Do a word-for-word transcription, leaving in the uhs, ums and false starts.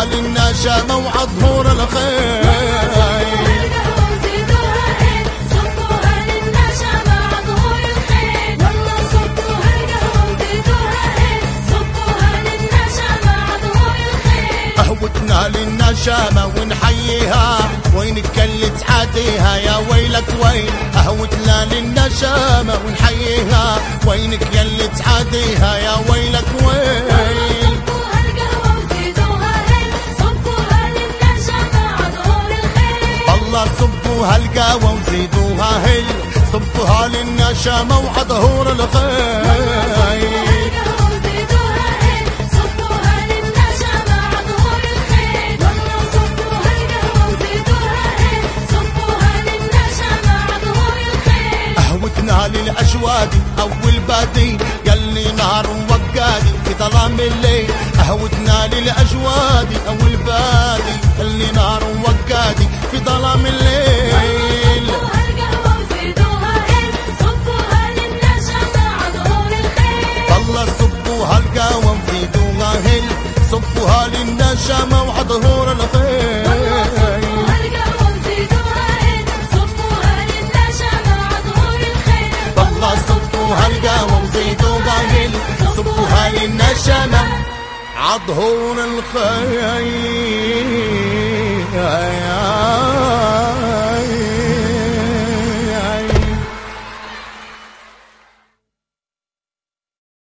صبوها للنشامة وعظهور الخير. قهوتنا للنشامة ونحييها، وينك اللي تعاديها يا ويلك وين. قهوتنا للنشامة ونحييها، وينك اللي تعاديها يا ويلك وين. صبوها القهوة وزيدوها هيل، صبوها للنشامة عطهور الخير. الله صبوها القهوة وزيدوها هيل، صبوها للنشامة وعطهور الخير. للأجوادي أول بادي يلي نار وقادي في ظلام الليل. قهوتنا للأجوادي أول بادي يلي نار وقادي في ظلام الليل. صبوها القهوة وزيدوها هيل، صبوها للنشامة عطهور الخير. والله صبوها القهوة وزيدوها هيل، صبوها للنشامة وعطهور الخير. صبوها القهوة وزيدوها هيل، صبوها للنشامة عطهور الخير.